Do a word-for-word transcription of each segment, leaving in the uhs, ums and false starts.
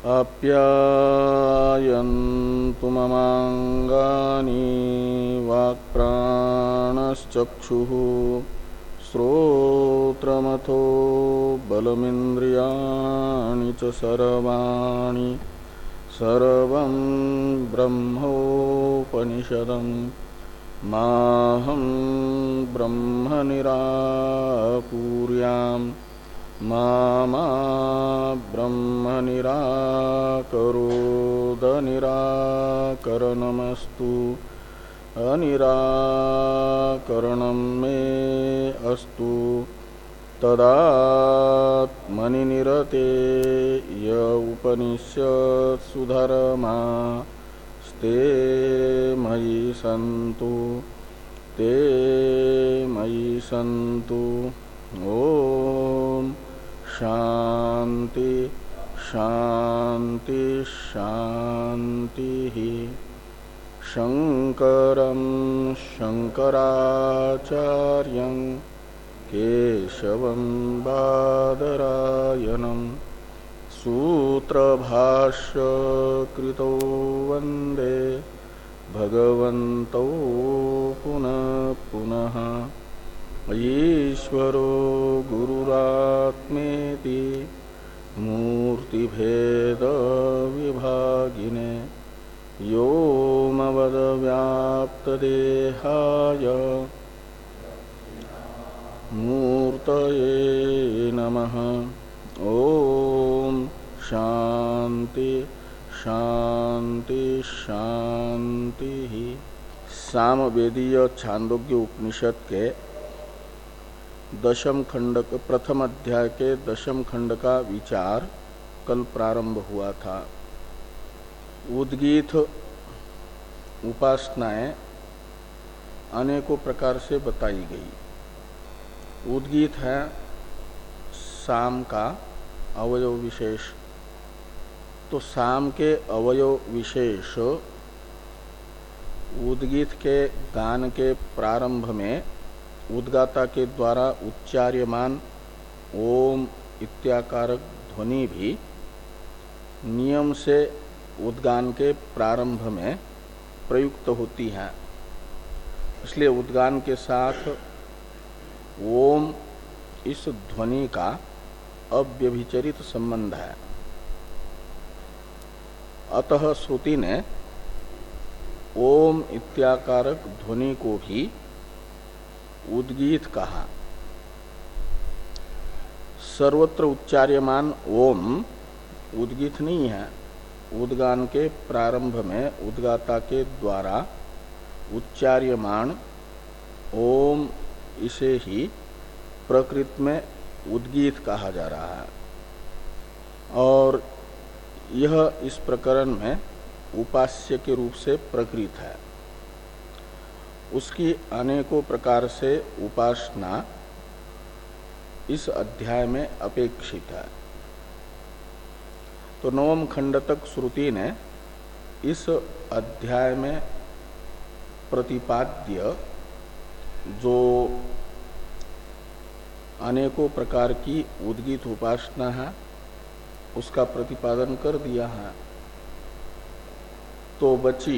आप्यायन्तु ममाङ्गानि वाक्प्राणश्चक्षुः श्रोत्रमथो बलमिन्द्रियाणि च सर्वाणि सर्वं ब्रह्मोपनिषदम् माहं ब्रह्म निराकुर्याम् मा मा ब्रह्म निराकरोद निराकरणमस्तु अनिराकरणं मे अस्तु तदात्मनि निरते य उपनिषत्सु धर्मा ते मयि सन्तु ते मयि सन्तु। ओम शांति शांति शांति। शंकरं शंकराचार्यं केशवं बादरायणं सूत्रभाष्य कृतो वंदे भगवन्तौ पुनः पुनः। ईश्वरो गुरुरात्मेति मूर्तिभेद विभागिने व्योमवद्व्याप्तदेहाय मूर्तये नमः। ओम शांति शांति शांति। सामवेदीय छांदोग्य उपनिषद के दशम खंड प्रथम अध्याय के दशम खंड का विचार कल प्रारंभ हुआ था। उद्गीत उपासनाएं अनेकों प्रकार से बताई गई। उद्गीत है साम का अवयव विशेष। तो साम के अवयव विशेष उद्गीत के गान के प्रारंभ में उद्गाता के द्वारा उच्चार्यमान ओम इत्याकारक ध्वनि भी नियम से उद्गान के प्रारंभ में प्रयुक्त होती है। इसलिए उद्गान के साथ ओम इस ध्वनि का अव्यभिचरित संबंध है। अतः श्रुति ने ओम इत्याकारक ध्वनि को भी उद्गीत कहा। सर्वत्र उच्चार्यमान ओम उद्गीत नहीं है। उद्गान के प्रारंभ में उद्गाता के द्वारा उच्चार्यमान ओम इसे ही प्रकृत में उद्गीत कहा जा रहा है। और यह इस प्रकरण में उपास्य के रूप से प्रकृत है। उसकी अनेकों प्रकार से उपासना इस अध्याय में अपेक्षित है। तो नवम खंड तक श्रुति ने इस अध्याय में प्रतिपाद्य जो अनेकों प्रकार की उद्गीत उपासना है उसका प्रतिपादन कर दिया है। तो बची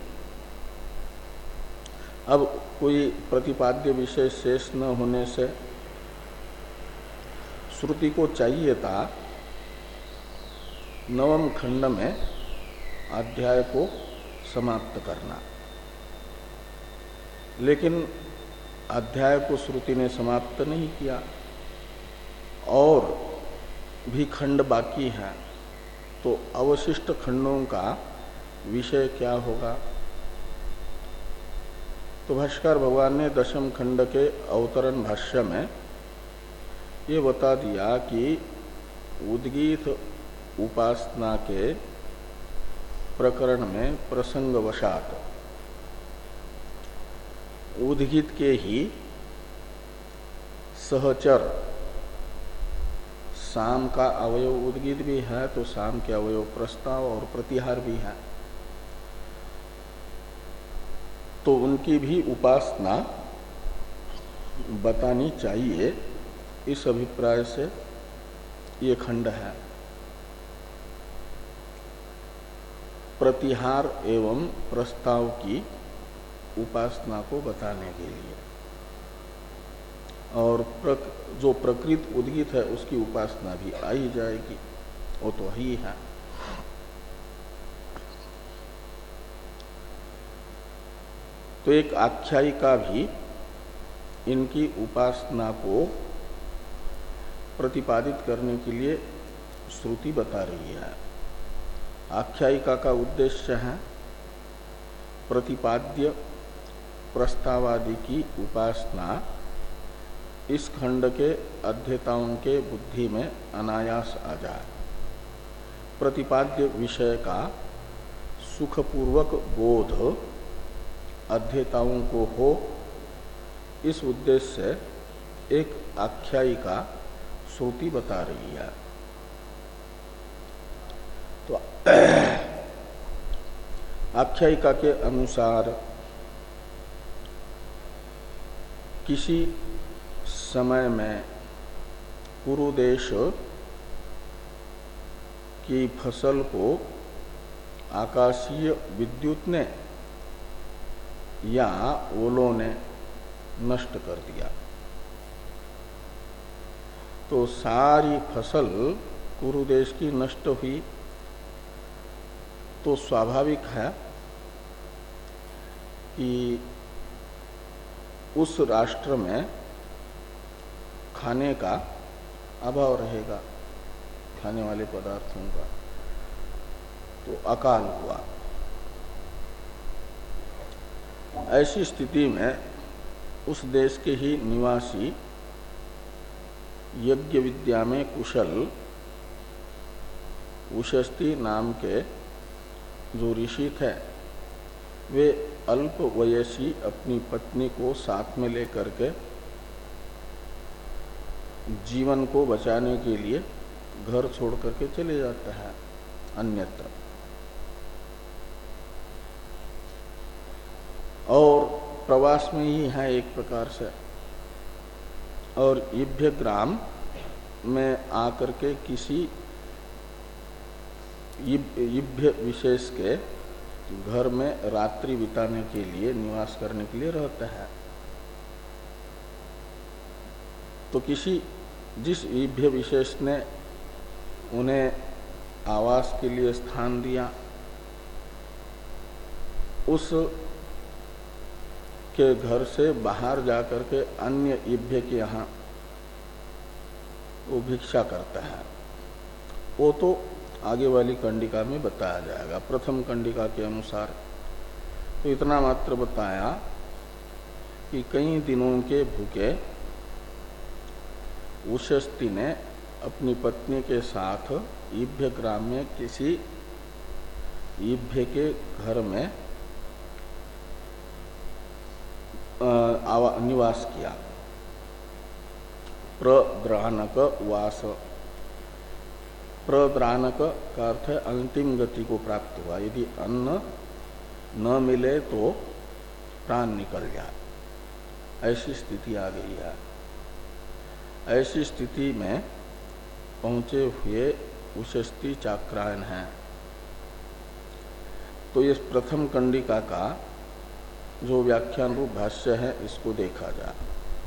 अब कोई प्रतिपाद्य विषय शेष न होने से श्रुति को चाहिए था नवम खंड में अध्याय को समाप्त करना। लेकिन अध्याय को श्रुति ने समाप्त नहीं किया और भी खंड बाकी हैं। तो अवशिष्ट खंडों का विषय क्या होगा? तो भाष्कर भगवान ने दशम खंड के अवतरण भाष्य में ये बता दिया कि उद्गीत उपासना के प्रकरण में प्रसंगवशात उद्गीत के ही सहचर साम का अवयव उद्गीत भी है तो साम के अवयव प्रस्ताव और प्रतिहार भी है। तो उनकी भी उपासना बतानी चाहिए, इस अभिप्राय से ये खंड है। प्रतिहार एवं प्रस्ताव की उपासना को बताने के लिए, और प्रक, जो प्रकृत उद्गीत है उसकी उपासना भी आ ही जाएगी, वो तो ही है। तो एक आख्यायिका भी इनकी उपासना को प्रतिपादित करने के लिए श्रुति बता रही है। आख्यायिका का उद्देश्य है प्रतिपाद्य प्रस्तावादि की उपासना इस खंड के अध्येताओं के बुद्धि में अनायास आ जाए, प्रतिपाद्य विषय का सुखपूर्वक बोध अध्येताओं को हो, इस उद्देश्य से एक आख्यायिका श्रुति बता रही है। तो आख्यायिका के अनुसार किसी समय में कुरुदेश की फसल को आकाशीय विद्युत ने या ओलों ने नष्ट कर दिया, तो सारी फसल कुरुदेश की नष्ट हुई, तो स्वाभाविक है कि उस राष्ट्र में खाने का अभाव रहेगा, खाने वाले पदार्थों का, तो अकाल हुआ। ऐसी स्थिति में उस देश के ही निवासी यज्ञ विद्या में कुशल उशस्ती नाम के जो ऋषि थे, वे अल्प वयसी अपनी पत्नी को साथ में लेकर के जीवन को बचाने के लिए घर छोड़ करके चले जाते हैं अन्यत्र, और प्रवास में ही है एक प्रकार से, और इभ्य ग्राम में आकर के किसी इभ्य विशेष के घर में रात्रि बिताने के लिए, निवास करने के लिए रहते हैं। तो किसी जिस इभ्य विशेष ने उन्हें आवास के लिए स्थान दिया, उस के घर से बाहर जाकर के अन्य इभ्य के यहाँ वो भिक्षा करता है, वो तो आगे वाली कंडिका में बताया जाएगा। प्रथम कंडिका के अनुसार तो इतना मात्र बताया कि कई दिनों के भूखे उशस्ती ने अपनी पत्नी के साथ इभ्य ग्राम में किसी इभ्य के घर में निवास किया। प्रद्रानक वास, प्रद्रानक का अर्थ है अंतिम गति को प्राप्त हुआ, यदि अन्न न मिले तो प्राण निकल जाए, ऐसी स्थिति आ गई है। ऐसी स्थिति में पहुंचे हुए उशस्ती चाक्रायन है। तो इस प्रथम कंडिका का जो व्याख्यान रूप भाष्य है, इसको देखा जाए।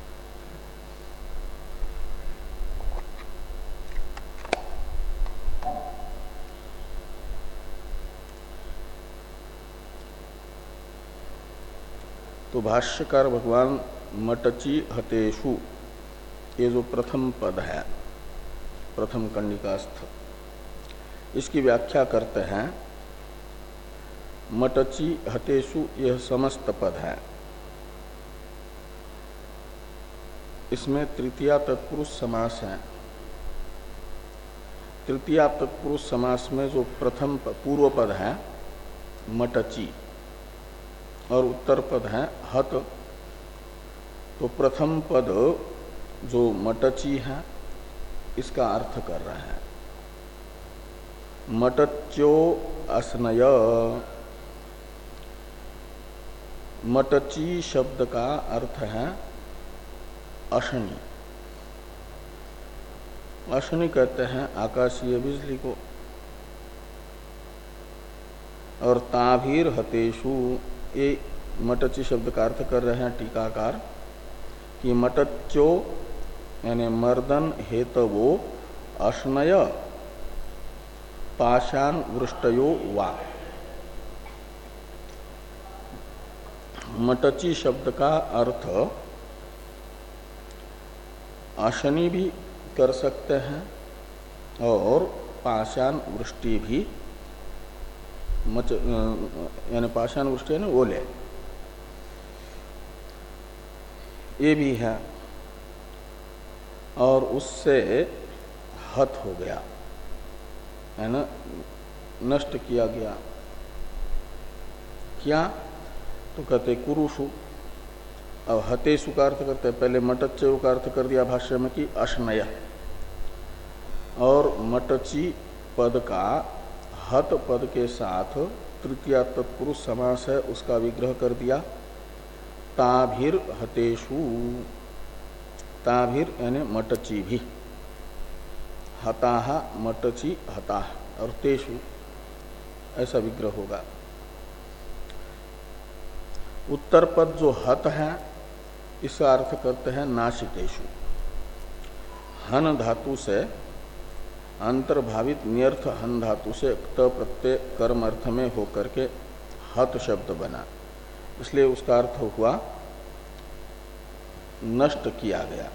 तो भाष्यकार भगवान मटची हतेषु, ये जो प्रथम पद है, प्रथम कंडिकास्थ, इसकी व्याख्या करते हैं। मटची हतेषु यह समस्त पद है, इसमें तृतीया तत्पुरुष समास है। तृतीया तत्पुरुष समास में जो प्रथम पूर्व पद है मटची और उत्तर पद है हत, तो प्रथम पद जो मटची है इसका अर्थ कर रहे हैं। मटच्यो असनय, मटची शब्द का अर्थ है अशनि। अशनि कहते हैं आकाशीय बिजली को। और ताभीर हतेषु, ये मटची शब्द का अर्थ कर रहे हैं टीकाकार कि मटच्चो यानी मर्दन हेतवो अश्नय पाषाण वृष्टयो वा। मटची शब्द का अर्थ अशनि भी कर सकते हैं और पाषाण वृष्टि भी, मच यानी पाषाण वृष्टि यानी ओले, ये भी है। और उससे हत हो गया है ना, नष्ट किया गया। क्या तो कहते कुरुषु। अब हतेषु का अर्थ करते हैं, पहले मटच्चयु का अर्थ कर दिया भाष्य में कि अश्नय, और मटची पद का हत पद के साथ तृतीया तत्पुरुष समास है, उसका विग्रह कर दिया। ताभिर हतेषु, ताभिर यानी मटची भी, हताहा मटची हताह, और तेषु ऐसा विग्रह होगा। उत्तर पद जो हत है इसका अर्थ करते हैं नाशितेषु। हन धातु से अंतर्भावित नियर्थ हन धातु से त प्रत्यय कर्म अर्थ में होकर के हत शब्द बना, इसलिए उसका अर्थ हुआ नष्ट किया गया,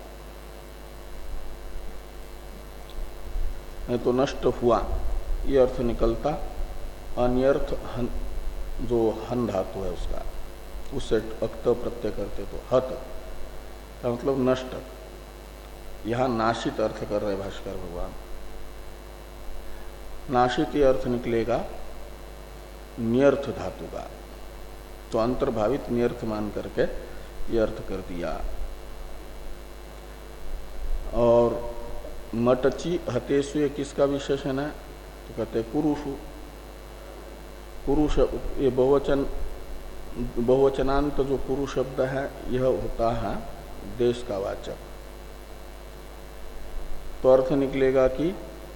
नहीं तो नष्ट हुआ, ये अर्थ निकलता। अनियर्थ हन, जो हन धातु है उसका, उससे अक्त प्रत्यय करते तो हत का मतलब नष्ट। यहां नाशित अर्थ कर रहे भाष्कर भगवान। नाशित ये अर्थ निकलेगा नियर्थ धातु का, तो अंतर्भावित नियर्थ मान करके ये अर्थ कर दिया। और मटची हतेषु ये किसका विशेषण है तो कहते कुरुषु। पुरुष ये बहुवचन, बहुवचनांत जो पुरु शब्द है यह होता है देश का वाचक। तो अर्थ निकलेगा कि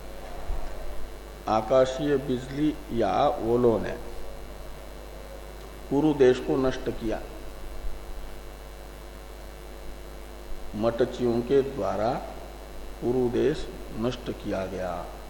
आकाशीय बिजली या ओलों ने पुरु देश को नष्ट किया, मटचियों के द्वारा पुरु देश नष्ट किया गया।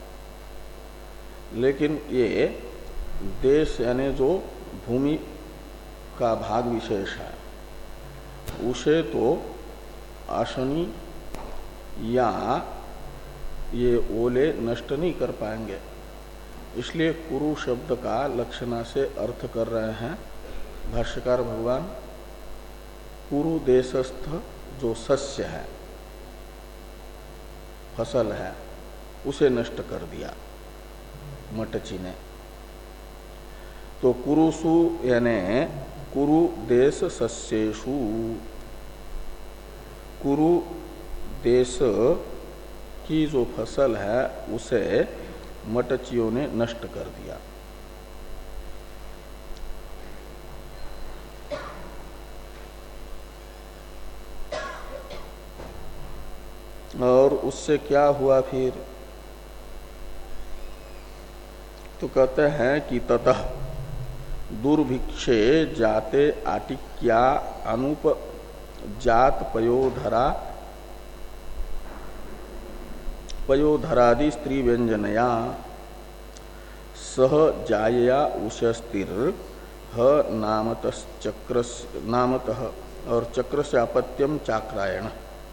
लेकिन ये देश यानी जो भूमि का भाग विशेष है, उसे तो अशनि या ये ओले नष्ट नहीं कर पाएंगे, इसलिए कुरु शब्द का लक्षणा से अर्थ कर रहे हैं भाष्यकार भगवान। कुरु देशस्थ जो सस्य है, फसल है, उसे नष्ट कर दिया मटची ने। तो कुरुसु यानी कुरु देश सस्येषु, कुरु देश की जो फसल है उसे मटचियों ने नष्ट कर दिया। और उससे क्या हुआ फिर तो कहते हैं कि ततः दुर्भिक्षे जाते आटिक्या अनुप जात पयोधरा पयोधरादि स्त्री व्यंजनया सह जायया उशस्तिर ह नामतः चक्र नामतः और चक्र से अपत्यम चाक्रायण।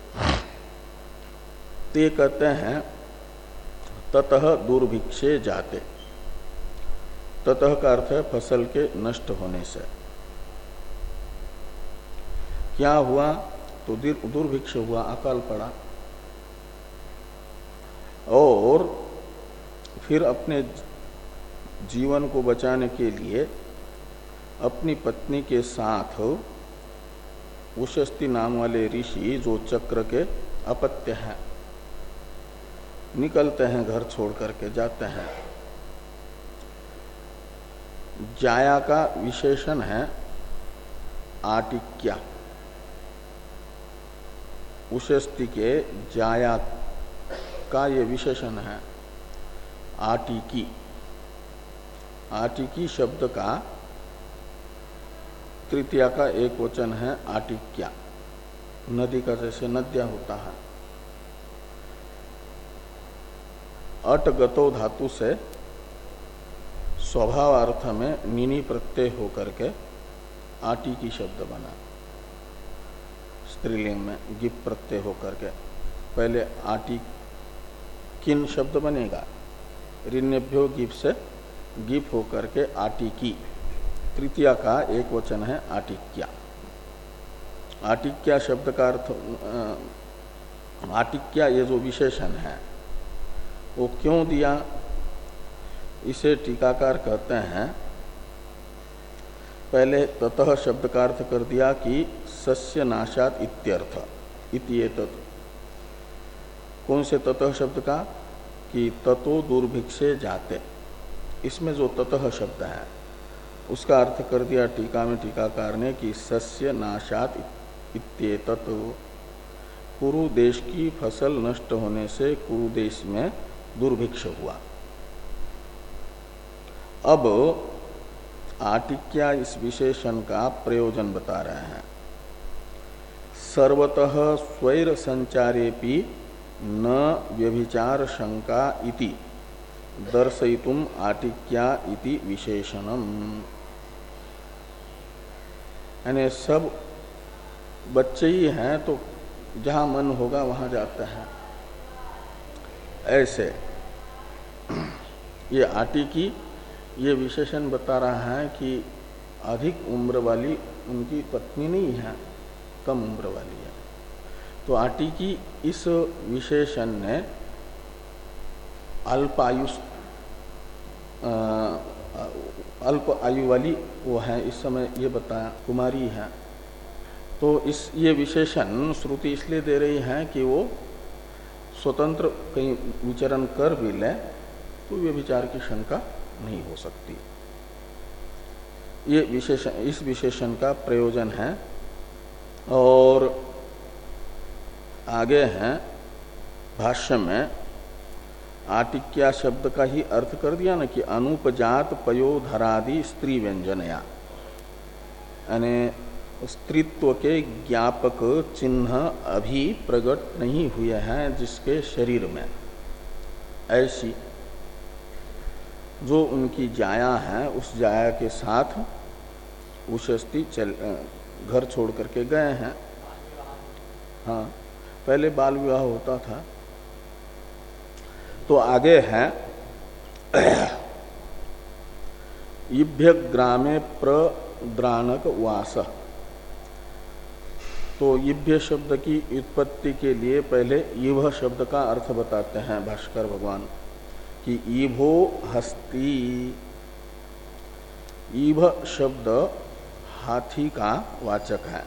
ते कहते हैं ततः दुर्भिक्षे जाते, ततः का अर्थ है फसल के नष्ट होने से। क्या हुआ तो दुर्भिक्ष हुआ, अकाल पड़ा। और फिर अपने जीवन को बचाने के लिए अपनी पत्नी के साथ उशस्ती नाम वाले ऋषि जो चक्र के अपत्य हैं निकलते हैं, घर छोड़ करके जाते हैं। जाया का विशेषण है आटिक्या, उशस्ती के जाया का ये विशेषण है आटिकी। आटिकी शब्द का तृतीया का एक वचन है आटिक्या। नदी का जैसे नद्या होता है। अटगतो धातु से स्वभाव अर्थ में नीनी प्रत्यय होकर के आटिकी शब्द बना, स्त्रीलिंग में गिप प्रत्यय होकर के। पहले आटी किन शब्द बनेगा, ऋण्यभ्यो गिप से गिप होकर के आटिकी। तृतीया का एक वचन है आटिक्या। आटिक्या शब्द का अर्थ, आटिक्या ये जो विशेषण है वो क्यों दिया, इसे टीकाकार कहते हैं। पहले ततः शब्द का अर्थ कर दिया कि सस्य नाशात इत्यर्थ इत्येतत्। कौन से ततः शब्द का, कि ततो दुर्भिक्षे जाते, इसमें जो ततः शब्द है उसका अर्थ कर दिया टीका में टीकाकार ने कि सस्य नाशात इत्येतत्। कुरु देश की फसल नष्ट होने से कुरु देश में दुर्भिक्ष हुआ। अब आटिक्या इस विशेषण का प्रयोजन बता रहे हैं। सर्वतः स्वैर संचारेपि न व्यभिचार शंका इति दर्शयितुम आटिक्या इति विशेषणम। यानी सब बच्चे ही हैं तो जहां मन होगा वहां जाते हैं। ऐसे ये आटिकी ये विशेषण बता रहा है कि अधिक उम्र वाली उनकी पत्नी नहीं है, कम उम्र वाली है। तो आटिकी इस विशेषण ने अल्पायु अल्प आयु वाली वो है, इस समय ये बताया कुमारी है। तो इस ये विशेषण श्रुति इसलिए दे रही है कि वो स्वतंत्र कहीं विचरण कर भी ले तो व्यभिचार की शंका नहीं हो सकती। ये विशेषण, इस विशेषण का प्रयोजन है। और आगे हैं भाष्य में आटिक्या शब्द का ही अर्थ कर दिया ना कि अनुपजात पयोधरादि स्त्री व्यंजनया, यानी स्त्रीत्व के ज्ञापक चिन्ह अभी प्रकट नहीं हुए हैं जिसके शरीर में, ऐसी जो उनकी जाया है उस जाया के साथ उशस्ती चल घर छोड़ करके गए हैं। हाँ, पहले बाल विवाह होता था। तो आगे है इभ्य ग्रामे प्रद्रानक वास। तो इभ्य शब्द की उत्पत्ति के लिए पहले इभ शब्द का अर्थ बताते हैं भास्कर भगवान कि ईभो हस्ती। ईभ शब्द हाथी का वाचक है।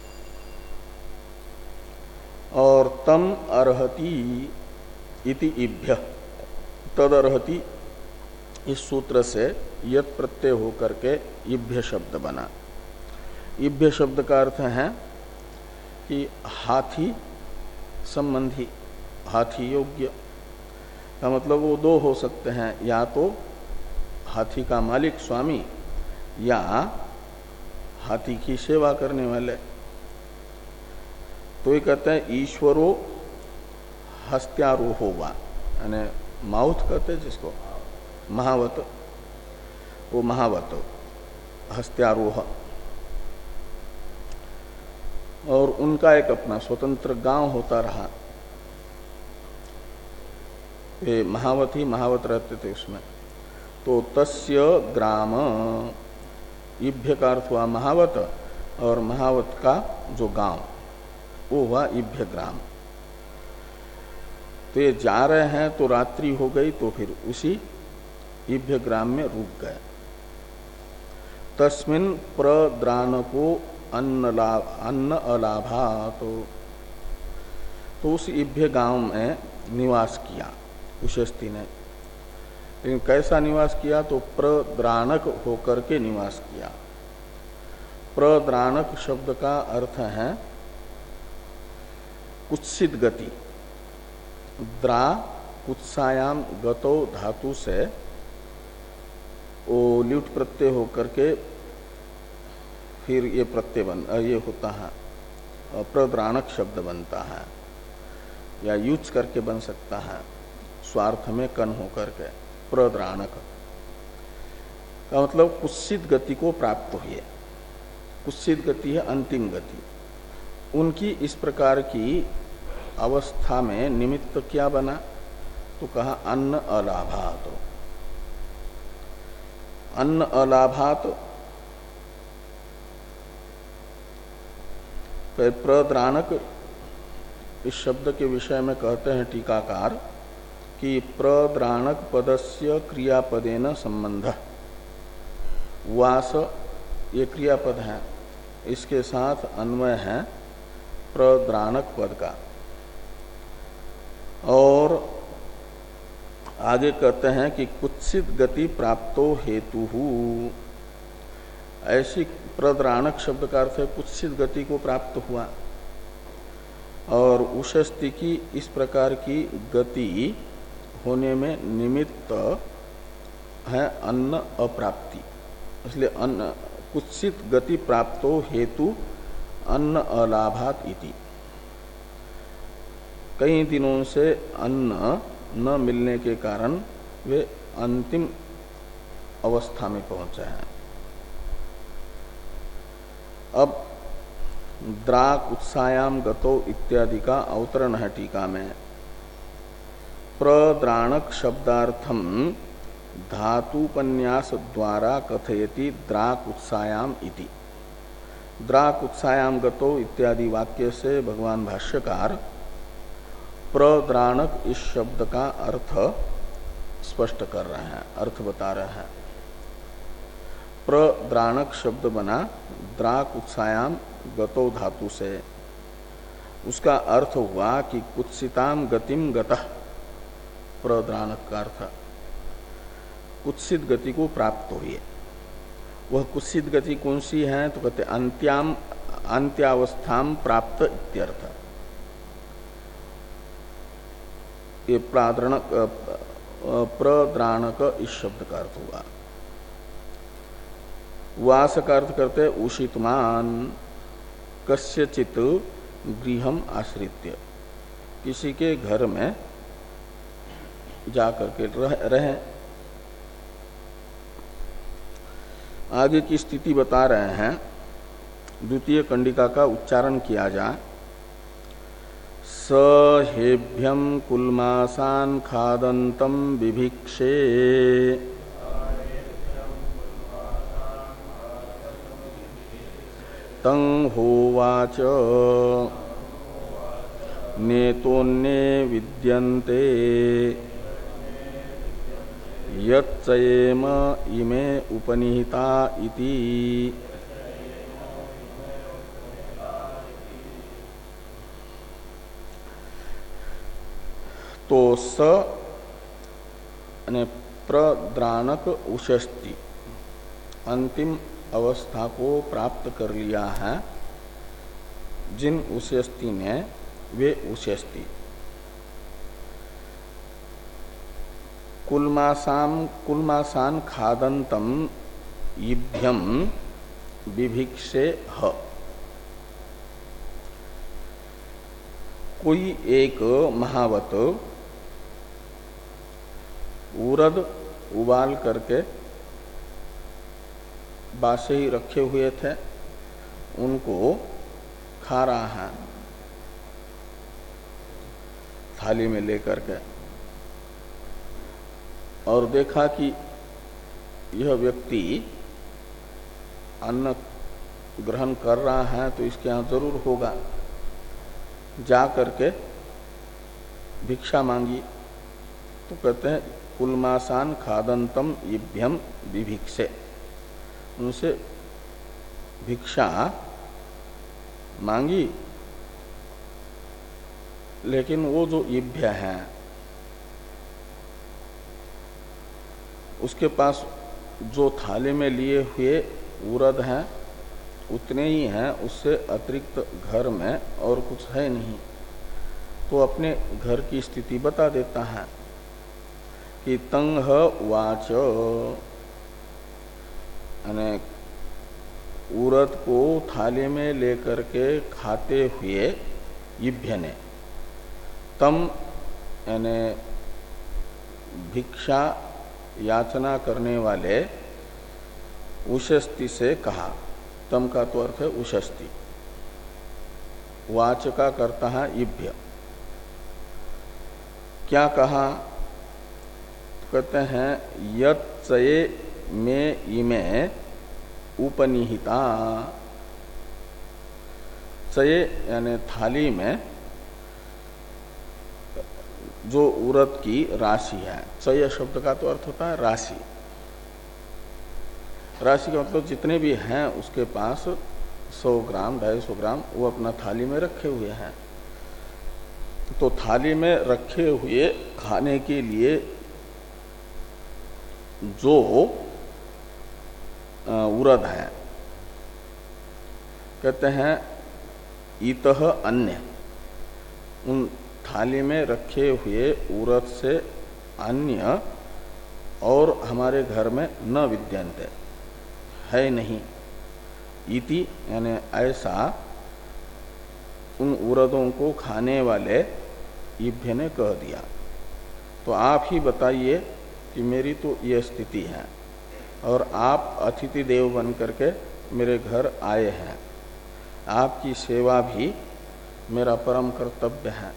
और तम अर्हति इति इभ्य, तद अर्हति इस सूत्र से यत प्रत्यय होकर के इभ्य शब्द बना। इभ्य शब्द का अर्थ है कि हाथी संबंधी, हाथी योग्य का मतलब वो दो हो सकते हैं, या तो हाथी का मालिक स्वामी या हाथी की सेवा करने वाले। तो ये कहते हैं ईश्वरो हस्त्यारोहो वा, यानी माउथ कहते हैं जिसको, महावत, वो महावत हस्त्यारोह। और उनका एक अपना स्वतंत्र गांव होता रहा। ये महावत ही महावत रहते थे उसमें। तो तस्य ग्राम, इभ्य का अर्थ हुआ महावत, और महावत का जो गांव वो हुआ इभ्य ग्राम। तो ये जा रहे हैं तो रात्रि हो गई, तो फिर उसी इभ्य ग्राम में रुक गए। तस्मिन प्रद्रानको अन्न लाभ अन्न अलाभा, तो, तो उस इभ्य गांव में निवास किया उशस्ती ने। लेकिन कैसा निवास किया, तो प्रद्रानक होकर के निवास किया। प्रद्रानक शब्द का अर्थ है कुत्सित गति। द्रा कुत्सायाम गतो धातु से वो ल्युट प्रत्यय होकर के फिर ये प्रत्यय बन ये होता है, प्रद्राणक शब्द बनता है, या यूज करके बन सकता है स्वार्थ में कन होकर के। प्रद्राणक का मतलब कुत्सित गति को प्राप्त हुए। कुत्सित गति है अंतिम गति। उनकी इस प्रकार की अवस्था में निमित्त क्या बना, तो कहा अन्न अलाभात। अन्न अलाभात प्रद्राणक इस शब्द के विषय में कहते हैं टीकाकार कि प्रद्राणक पदस्य क्रियापदेन संबंध। वास ये क्रियापद है, इसके साथ अन्वय है प्रद्राणक पद का। और आगे कहते हैं कि कुत्सित गति प्राप्तो हेतु, ऐसी प्रद्राणक शब्द का अर्थ है कुत्सित गति को प्राप्त हुआ, और उषस्ति की इस प्रकार की गति होने में निमित्त है अन्न अप्राप्ति। इसलिए अन्न कुत्सित गति प्राप्तो हेतु अन्न अलाभात इति। कई दिनों से अन्न न मिलने के कारण वे अंतिम अवस्था में पहुंचे हैं। अब द्राक उत्सायाम गतो इत्यादि का अवतरण है टीका में। प्रद्राणक शब्दार्थम धातुपन्यास द्वारा कथयति द्राक उत्सायाम इति। द्राक उत्सायाम गतो इत्यादि वाक्य से भगवान भाष्यकार प्रद्राणक इस शब्द का अर्थ स्पष्ट कर रहे हैं, अर्थ बता रहे हैं। प्रद्राणक शब्द बना द्राक उत्सायाम गतो धातु से। उसका अर्थ हुआ कि कुत्सिताम गतिम गतः। प्रद्राणक का अर्थ कुत्सित गति को प्राप्त हुई। वह कुत्सित गति कौन सी है, तो कहते अंत्याम अंत्यावस्थाम प्राप्त इत्यर्थ। ये प्राद्रणक प्रद्राणक इस शब्द का अर्थ हुआ। वास का अर्थ करते उषितमान कस्यचित गृहम आश्रित्य, किसी के घर में जाकर के रह, रहे। आगे की स्थिति बता रहे हैं। द्वितीय कंडिका का उच्चारण किया जाए। सहेभ्यम कुलमासान खादंतम विभिक्षे तं होवाच नेतोन्ये विद्यन्ते यच्चयेम इमे उपनिहिता इति। तो स प्रद्राणक उषस्ति अंतिम अवस्था को प्राप्त कर लिया है। जिन उषस्ति ने वे उषस्ति कुलमासाम कुलमासान खादंतम इभ्यम विभिक्षे ह। कोई एक महावत उरद उबाल करके बासे ही रखे हुए थे, उनको खा रहा है थाली में लेकर के, और देखा कि यह व्यक्ति अन्न ग्रहण कर रहा है तो इसके यहाँ जरूर होगा। जा करके भिक्षा मांगी तो कहते हैं कुलमासान खादंतम इभ्यम विभिक्षे। उनसे भिक्षा मांगी, लेकिन वो जो इभ्य है उसके पास जो थाली में लिए हुए उरद हैं उतने ही हैं, उससे अतिरिक्त घर में और कुछ है नहीं। तो अपने घर की स्थिति बता देता है कि तंग वाच, यानी उरद को थाली में लेकर के खाते हुए इभ्य ने तम यानी भिक्षा याचना करने वाले उशस्ति से कहा। तम का तो अर्थ है उशस्ति, वाचका करता है इभ्य। क्या कहा? कहते हैं यत् चये में इमे उपनिहिता। चये यानी थाली में जो उरद की राशि है। चय शब्द का तो अर्थ होता है राशि। राशि का मतलब जितने भी हैं उसके पास सौ ग्राम ढाई सौ ग्राम वो अपना थाली में रखे हुए हैं। तो थाली में रखे हुए खाने के लिए जो उरद है कहते हैं इतः अन्य, उन थाली में रखे हुए उरद से अन्य और हमारे घर में न विद्यन्ते, है नहीं। इति यानी ऐसा उन उरदों को खाने वाले इभ्य ने कह दिया। तो आप ही बताइए कि मेरी तो ये स्थिति है और आप अतिथि देव बन करके मेरे घर आए हैं, आपकी सेवा भी मेरा परम कर्तव्य है।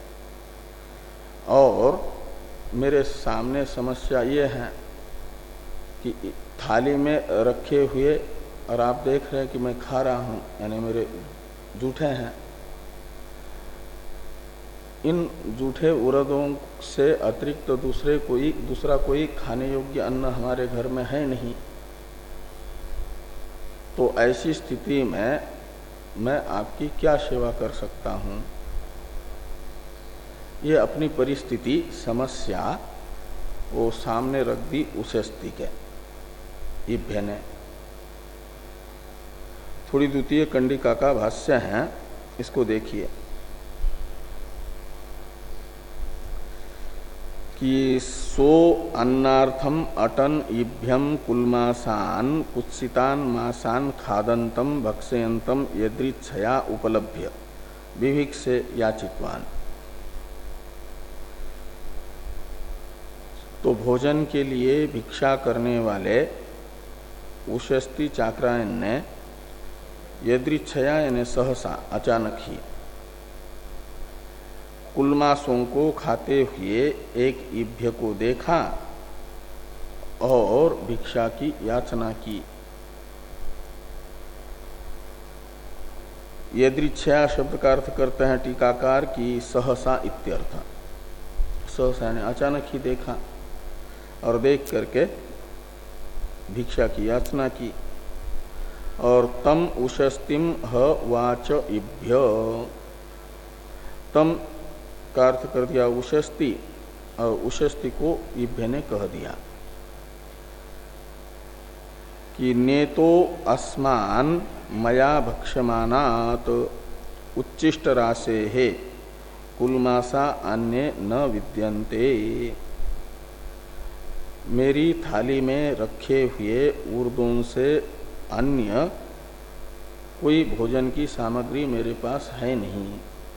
और मेरे सामने समस्या ये है कि थाली में रखे हुए और आप देख रहे हैं कि मैं खा रहा हूं, यानी मेरे जूठे हैं। इन जूठे उरदों से अतिरिक्त तो दूसरे कोई दूसरा कोई खाने योग्य अन्न हमारे घर में है नहीं। तो ऐसी स्थिति में मैं आपकी क्या सेवा कर सकता हूं? ये अपनी परिस्थिति समस्या वो सामने रख दी उशस्ति के इभ्य ने। थोड़ी द्वितीय कंडिका का भाष्य है, इसको देखिए कि सो अन्नार्थम अटन इभ्यम कुलमासान कुत्सितान मासान खादंतम भक्षयंतम यदृच्छया उपलभ्य विभिक्षे याचितवान। तो भोजन के लिए भिक्षा करने वाले उशस्ति चाक्रायन ने यदृच्छया यानी सहसा अचानक ही कुलमासों को खाते हुए एक इभ्य को देखा और भिक्षा की याचना की। यदृच्छया शब्द का अर्थ करते हैं टीकाकार की सहसा इत्यर्थ। सहसा यानी अचानक ही देखा और देख करके भिक्षा की याचना की। और तम उशस्तिम ह वाच इभ्य, तम का अर्थ कर दिया उशस्ति और उशस्ति को इभ्य ने कह दिया कि नेतो अस्मान मया भक्ष्यमानात उच्चिष्ट राशे है कुलमासा अन्य न विद्यन्ते। मेरी थाली में रखे हुए उर्दों से अन्य कोई भोजन की सामग्री मेरे पास है नहीं।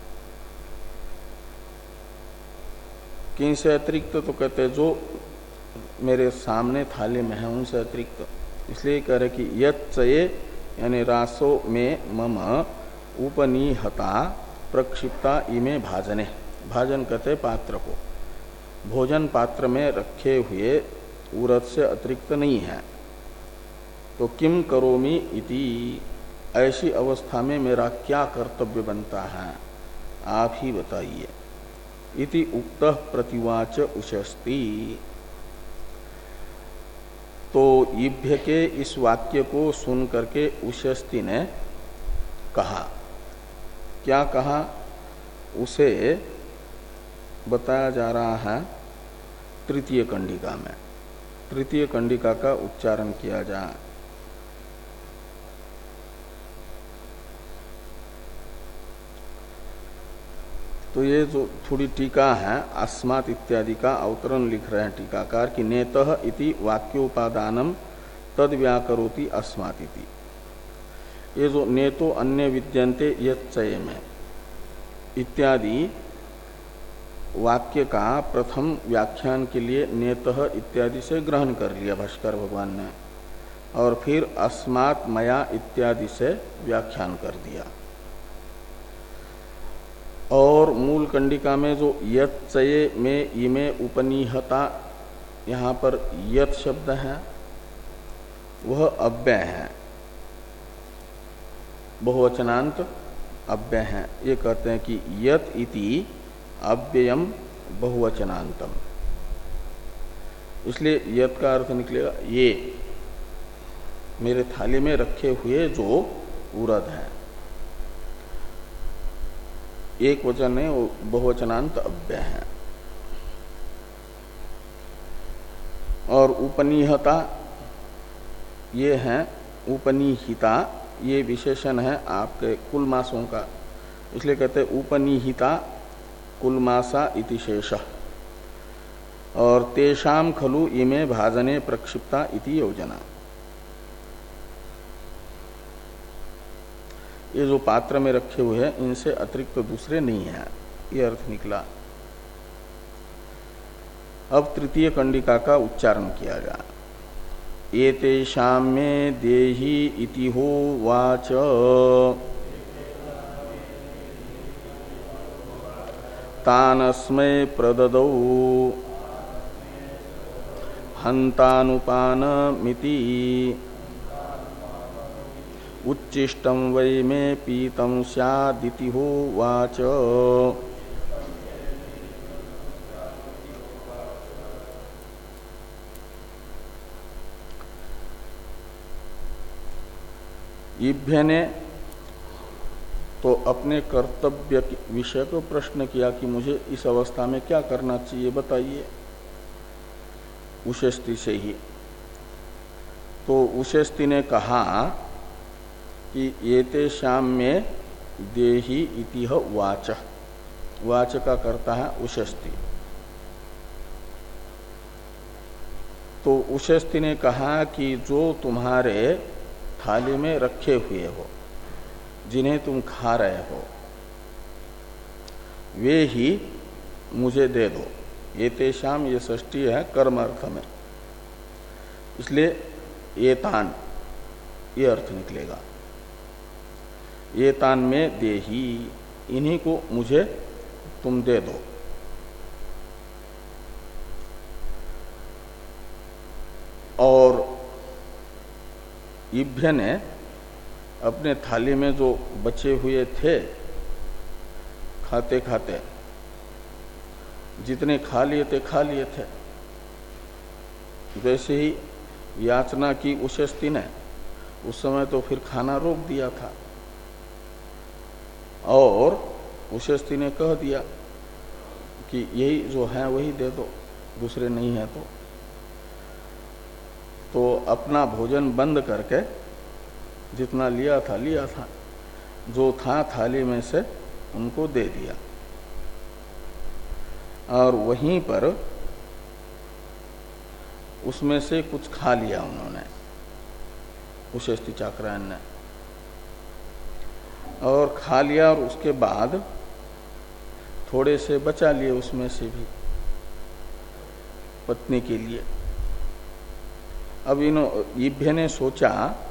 किनसे अतिरिक्त? तो कहते जो मेरे सामने थाली में है उनसे अतिरिक्त। इसलिए कह रहे कि यत् चये यानी रासो में मम उपनिहता प्रक्षिप्ता इमे भाजने। भाजन कहते पात्र को, भोजन पात्र में रखे हुए उरद से अतिरिक्त नहीं है। तो किम करोमि इति, ऐसी अवस्था में मेरा क्या कर्तव्य बनता है आप ही बताइए। इति उक्तः प्रतिवाच उशस्ति। तो इभ्य के इस वाक्य को सुन करके उशस्ति ने कहा। क्या कहा? उसे बताया जा रहा है तृतीय कंडिका में। तृतीय कंडिका का उच्चारण किया जाए। तो ये जो थोड़ी टीका है अस्मात् इत्यादि का अवतरण लिख रहे हैं टीकाकार कि नेतः इति वाक्योपादानम तद व्याकरोति अस्मातिति। ये जो नेतो अन्य विद्यन्ते यच्चय में इत्यादि वाक्य का प्रथम व्याख्यान के लिए नेतः इत्यादि से ग्रहण कर लिया भाष्कर भगवान ने, और फिर अस्मात् मया इत्यादि से व्याख्यान कर दिया। और मूल कंडिका में जो यच्चये में इमे उपनिहता, यहाँ पर यत शब्द है वह अव्यय है, बहुवचनांत अव्यय है। ये कहते हैं कि यत इति अव्ययम बहुवचनांतम, इसलिए यत का अर्थ निकलेगा ये मेरे थाली में रखे हुए जो उरद है। एक वचन है, वो बहुवचनांत अव्यय है। और उपनिहता ये है, उपनिहिता ये विशेषण है आपके कुलमासों का, इसलिए कहते हैं उपनिहिता कुलमासा इति शेषः। और तेषाम खलु इमे भाजने प्रक्षिप्ता इति योजना। ये जो पात्र में रखे हुए हैं इनसे अतिरिक्त तो दूसरे नहीं है, ये अर्थ निकला। अब तृतीय कंडिका का उच्चारण किया गया। एतेषां में देहि इति हो वाच तानस्मै प्रददौ हन्तानुपानमिति उच्चिष्टं वै मे पीतं स्यादिति हो वाच। इभ्य ने तो अपने कर्तव्य विषय को प्रश्न किया कि मुझे इस अवस्था में क्या करना चाहिए बताइए, उषस्ति से ही। तो उषस्ति ने कहा कि एते शाम में देहि इतिह वाच, वाच का करता है उषस्ति। तो उषस्ति ने कहा कि जो तुम्हारे थाली में रखे हुए हो, जिन्हें तुम खा रहे हो, वे ही मुझे दे दो। ये तेषाम ये षष्ठी है कर्म अर्थ में, इसलिए एतान ये अर्थ निकलेगा। एतान में देही, इन्हीं को मुझे तुम दे दो। और इभ्य ने अपने थाली में जो बचे हुए थे खाते खाते, जितने खा लिए थे खा लिए थे। वैसे ही याचना की उषस्ति ने, उस समय तो फिर खाना रोक दिया था, और उषस्ति ने कह दिया कि यही जो है वही दे दो, दूसरे नहीं है तो तो अपना भोजन बंद करके जितना लिया था लिया था, जो था थाली में से उनको दे दिया। और वहीं पर उसमें से कुछ खा लिया उन्होंने, उषस्ति चाक्रायन ने, और खा लिया। और उसके बाद थोड़े से बचा लिए उसमें से भी पत्नी के लिए। अब इन इभ्य ने सोचा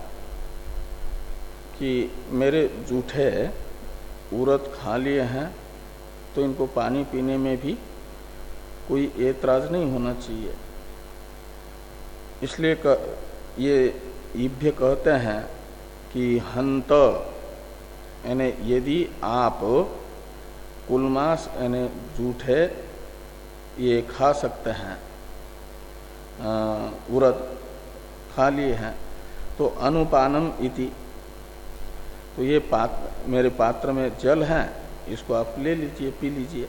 कि मेरे जूठे उरद खा लिए हैं तो इनको पानी पीने में भी कोई एतराज नहीं होना चाहिए। इसलिए क, ये इभ्य कहते हैं कि हंत, यानी यदि आप कुलमास यानी जूठे ये खा सकते हैं, उरद खा लिए हैं, तो अनुपानम इति, तो ये पात्र, मेरे पात्र में जल है, इसको आप ले लीजिए, पी लीजिए।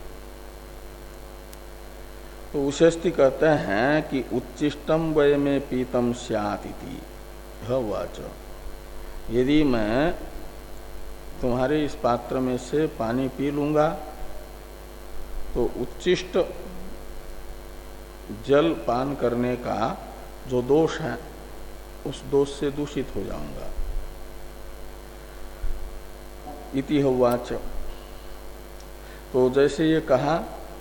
तो उषस्ति कहते हैं कि उच्चिष्टम वय में पीतम स्यात् इति यह वाच। यदि मैं तुम्हारे इस पात्र में से पानी पी लूंगा तो उच्चिष्ट जल पान करने का जो दोष है उस दोष से दूषित हो जाऊंगा। इति होवाच। तो जैसे ये कहा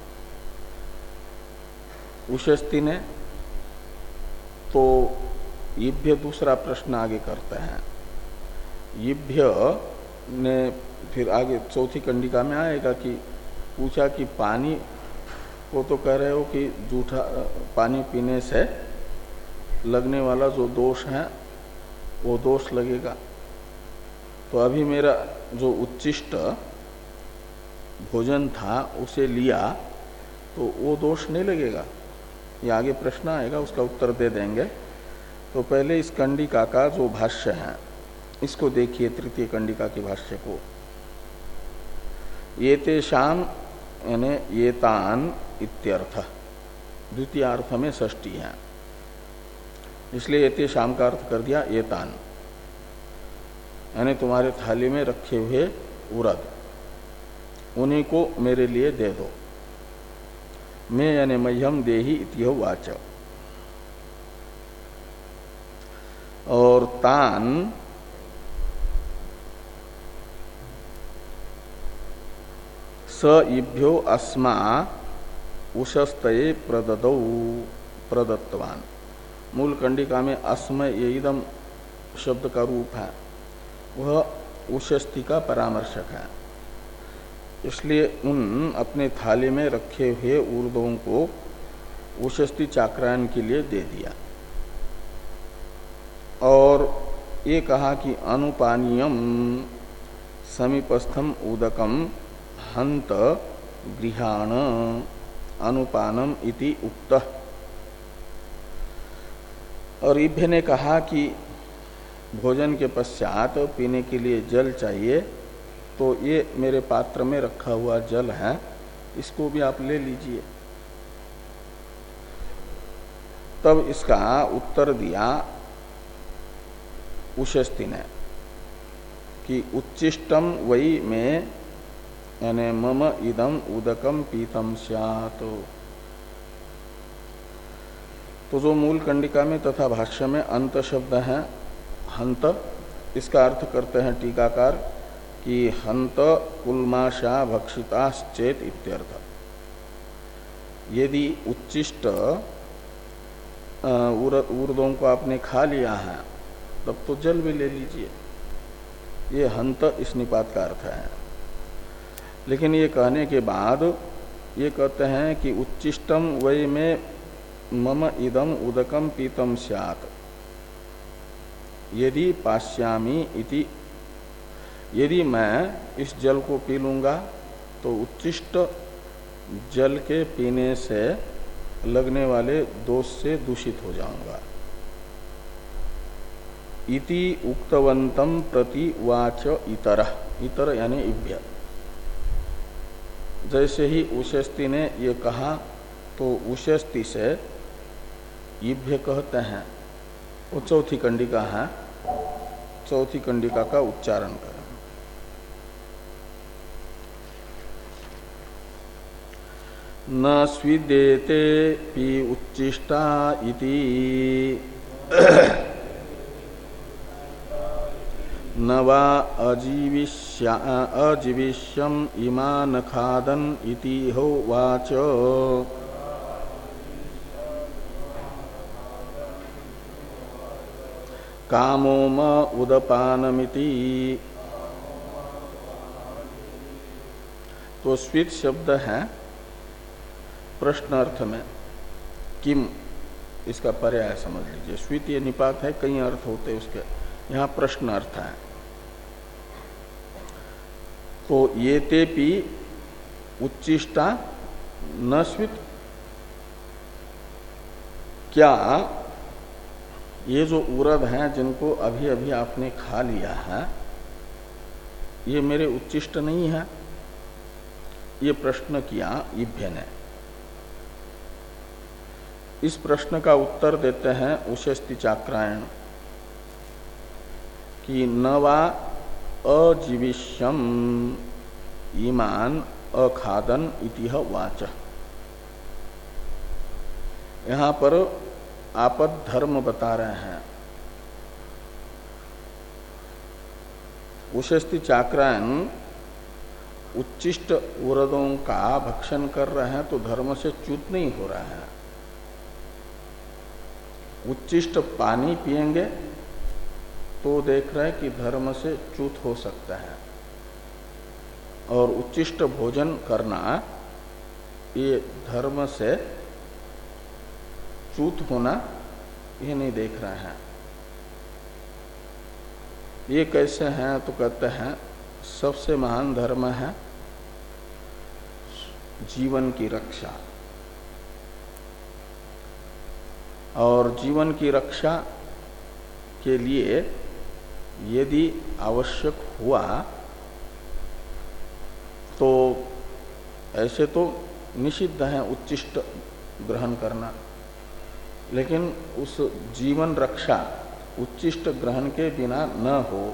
उशस्ति ने, तो इभ्य दूसरा प्रश्न आगे करते हैं। इभ्य ने फिर आगे चौथी कंडिका में आएगा कि पूछा कि पानी को तो कह रहे हो कि जूठा पानी पीने से लगने वाला जो दोष है वो दोष लगेगा, तो अभी मेरा जो उच्चिष्ट भोजन था उसे लिया तो वो दोष नहीं लगेगा। ये आगे प्रश्न आएगा, उसका उत्तर दे देंगे। तो पहले इस कंडिका का जो भाष्य है इसको देखिए, तृतीय कंडिका के भाष्य को। एतेषाम यानी एतान इत्यर्थ, द्वितीय अर्थ में षष्ठी है, इसलिए एतेषाम का अर्थ कर दिया एतान, यानी तुम्हारे थाली में रखे हुए उरद, उन्हीं को मेरे लिए दे दो। मैं यानी मह्यम देहि इति वाच। और तान स इभ्यो अस्मा उशस्तये प्रददौ प्रदत्तवान। मूल कंडिका में अस्म ये इदम शब्द का रूप है, वह उशस्ति का परामर्शक है, इसलिए उन अपने थाली में रखे हुए उर्दों को उशस्ति चाक्रायन के लिए दे दिया। और ये कहा कि अनुपानीयम समीपस्थम उदकम हंत गृहाण अनुपानम इति उक्तः। और इभ्य ने कहा कि भोजन के पश्चात पीने के लिए जल चाहिए, तो ये मेरे पात्र में रखा हुआ जल है, इसको भी आप ले लीजिए। तब इसका उत्तर दिया उशस्ति ने कि उच्चिष्टम वही में यानी मम इदम उदकम पीतम स्यात्। तो जो मूल कंडिका में तथा भाष्य में अंत शब्द है हंत, इसका अर्थ करते हैं टीकाकार कि हंत कुल्माशा भक्षिताश्चेत इत्यर्थ। यदि उच्चिष्ट उर्दों को आपने खा लिया है तब तो जल भी ले लीजिए, ये हंत इस निपात का अर्थ है। लेकिन ये कहने के बाद ये कहते हैं कि उच्चिष्टम वै में मम इदम उदकम पीतम स्यात् यदि पास्यामी इति। यदि मैं इस जल को पी लूंगा तो उच्चिष्ट जल के पीने से लगने वाले दोष से दूषित हो जाऊंगा। इति उक्तवंतम प्रति वाच इतरः, इतर यानी इभ्य। जैसे ही उशस्ति ने ये कहा तो उशस्ति से इभ्य कहते हैं, वो चौथी कंडिका है, चौथी कंडिका का उच्चारण करें। न स्विदेते पि उच्चिष्टा इति न वा अजीविष्या अजीविष्यम इमान खादन इति होवाच। कामोम उदपानमिति। तो स्वित शब्द है प्रश्न अर्थ में, किम इसका पर्याय समझ लीजिए। स्वित ये निपात है, कई अर्थ होते उसके, यहाँ प्रश्न अर्थ है। तो ये तेपि उच्चिष्टा न स्वित, क्या ये जो उरद हैं जिनको अभी अभी आपने खा लिया है ये मेरे उच्चिष्ट नहीं है? ये प्रश्न किया इभ्य ने। इस प्रश्न का उत्तर देते हैं उशस्ति चाक्रायण कि न वा अजीविष्यम ईमान अखादन इतिह वाच। यहाँ पर आपद धर्म बता रहे हैं उषस्ति चाक्रायन उच्चिष्ट उरदों का भक्षण कर रहे हैं तो धर्म से च्युत नहीं हो रहा है। उच्चिष्ट पानी पिएंगे तो देख रहे हैं कि धर्म से च्युत हो सकता है, और उच्चिष्ट भोजन करना ये धर्म से च्युत होना ये नहीं देख रहे हैं। ये कैसे हैं तो कहते हैं सबसे महान धर्म है जीवन की रक्षा, और जीवन की रक्षा के लिए यदि आवश्यक हुआ तो ऐसे तो निषिद्ध है उच्चिष्ट ग्रहण करना, लेकिन उस जीवन रक्षा उच्चिष्ट ग्रहण के बिना न हो,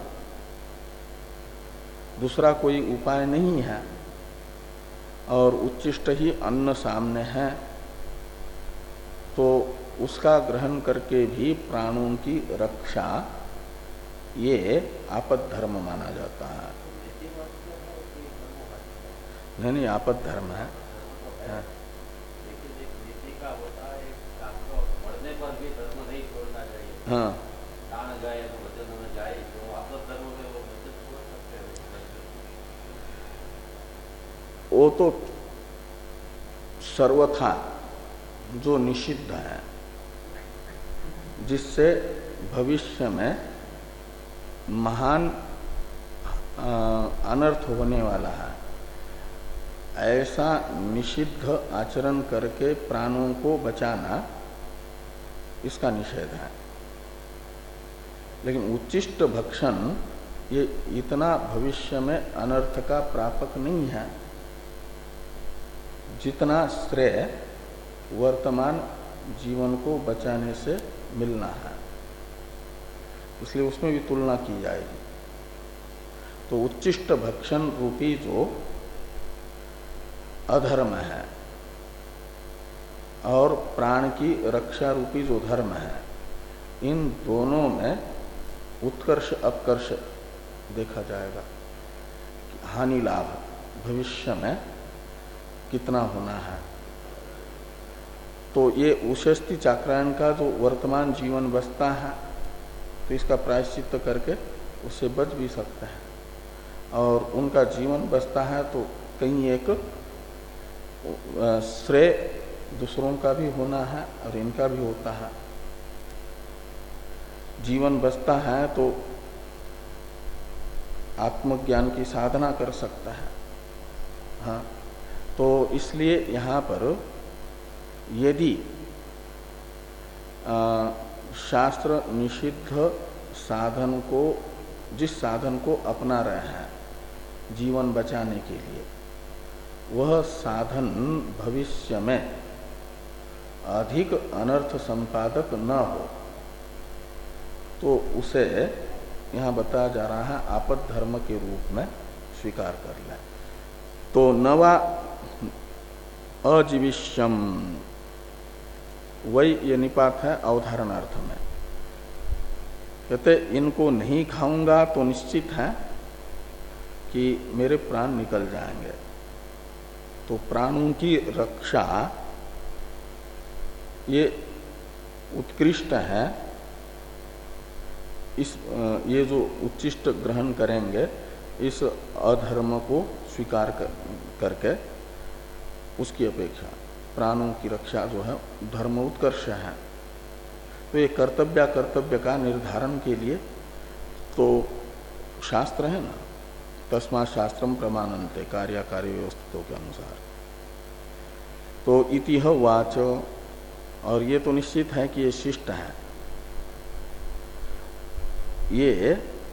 दूसरा कोई उपाय नहीं है, और उच्चिष्ट ही अन्न सामने है, तो उसका ग्रहण करके भी प्राणों की रक्षा ये आपद धर्म माना जाता है। नहीं नहीं आपद धर्म है, है। हाँ वो तो सर्वथा जो निषिद्ध है, जिससे भविष्य में महान अनर्थ होने वाला है, ऐसा निषिद्ध आचरण करके प्राणों को बचाना इसका निषेध है। लेकिन उच्चिष्ट भक्षण ये इतना भविष्य में अनर्थ का प्रापक नहीं है जितना श्रेय वर्तमान जीवन को बचाने से मिलना है, इसलिए उसमें भी तुलना की जाएगी। तो उच्चिष्ट भक्षण रूपी जो अधर्म है और प्राण की रक्षा रूपी जो धर्म है, इन दोनों में उत्कर्ष अपकर्ष देखा जाएगा। हानि लाभ भविष्य में कितना होना है, तो ये उषस्ति चाक्रायन का जो वर्तमान जीवन बचता है तो इसका प्रायश्चित्त करके उससे बच भी सकता है, और उनका जीवन बचता है तो कहीं एक श्रेय दूसरों का भी होना है और इनका भी होता है। जीवन बचता है तो आत्मज्ञान की साधना कर सकता है। हाँ, तो इसलिए यहाँ पर यदि आ, शास्त्र निषिद्ध साधन को, जिस साधन को अपना रहे हैं जीवन बचाने के लिए, वह साधन भविष्य में अधिक अनर्थ संपादक न हो, तो उसे यहाँ बताया जा रहा है आपद धर्म के रूप में स्वीकार कर ले। तो नवा अजीविष्यम, वही ये निपात है अवधारणार्थ में। कहते इनको नहीं खाऊंगा तो निश्चित है कि मेरे प्राण निकल जाएंगे। तो प्राणों की रक्षा ये उत्कृष्ट है। इस ये जो उच्चिष्ट ग्रहण करेंगे इस अधर्म को स्वीकार कर, करके उसकी अपेक्षा प्राणों की रक्षा जो है धर्म उत्कर्ष है। तो ये कर्तव्य कर्तव्य का निर्धारण के लिए तो शास्त्र है ना, तस्मा शास्त्रम प्रमाणन्ते कार्याकारी व्यवस्थितों के अनुसार। तो इतिह वाच, और ये तो निश्चित है कि ये शिष्ट है, ये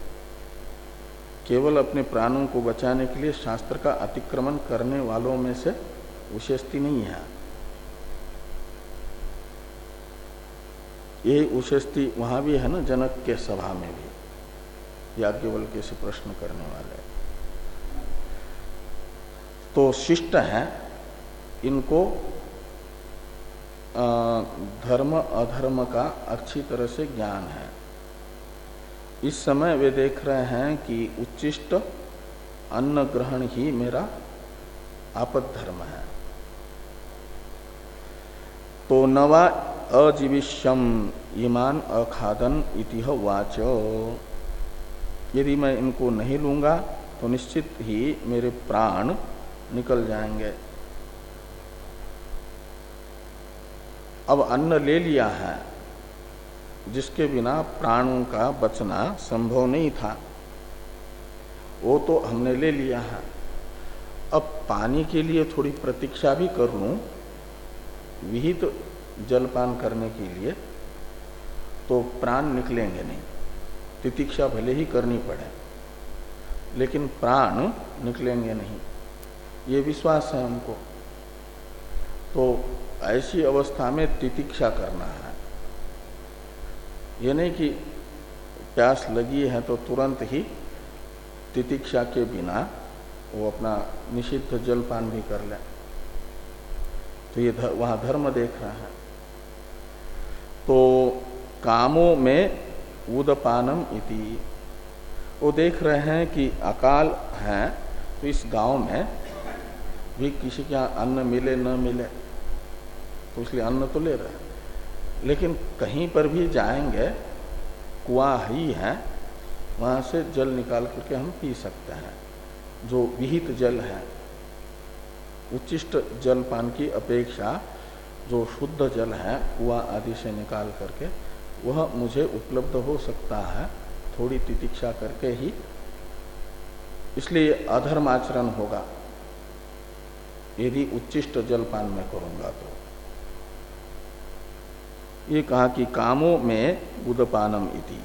केवल अपने प्राणों को बचाने के लिए शास्त्र का अतिक्रमण करने वालों में से उषस्ति नहीं है। यही उषस्ति वहां भी है ना, जनक के सभा में भी याज्ञवल्क्य से प्रश्न करने वाले। तो शिष्ट है, इनको धर्म अधर्म का अच्छी तरह से ज्ञान है, इस समय वे देख रहे हैं कि उच्चिष्ट अन्न ग्रहण ही मेरा आपद धर्म है। तो नवा अजीविष्यम ईमान अखादन इतिह वाच, यदि मैं इनको नहीं लूंगा तो निश्चित ही मेरे प्राण निकल जाएंगे। अब अन्न ले लिया है जिसके बिना प्राणों का बचना संभव नहीं था, वो तो हमने ले लिया है। अब पानी के लिए थोड़ी प्रतीक्षा भी कर लूं विहित तो जलपान करने के लिए, तो प्राण निकलेंगे नहीं। तितिक्षा भले ही करनी पड़े लेकिन प्राण निकलेंगे नहीं, ये विश्वास है उनको। तो ऐसी अवस्था में तितिक्षा करना है। ये नहीं कि प्यास लगी है तो तुरंत ही तितिक्षा के बिना वो अपना निषिद्ध जलपान भी कर ले, तो ये धर, वहां धर्म देख रहा है। तो कामों में उदपानम इति, वो देख रहे हैं कि अकाल है तो इस गांव में भी किसी के यहाँ अन्न मिले न मिले तो इसलिए अन्न तो ले रहे हैं, लेकिन कहीं पर भी जाएंगे कुआं ही है, वहां से जल निकाल करके हम पी सकते हैं। जो विहित जल है, उच्चिष्ट जलपान की अपेक्षा जो शुद्ध जल है कुआं आदि से निकाल करके वह मुझे उपलब्ध हो सकता है थोड़ी तितिक्षा करके ही, इसलिए अधर्माचरण होगा यदि उच्चिष्ट जलपान में करूंगा तो। ये कहा कि कामों में उदपानम इति।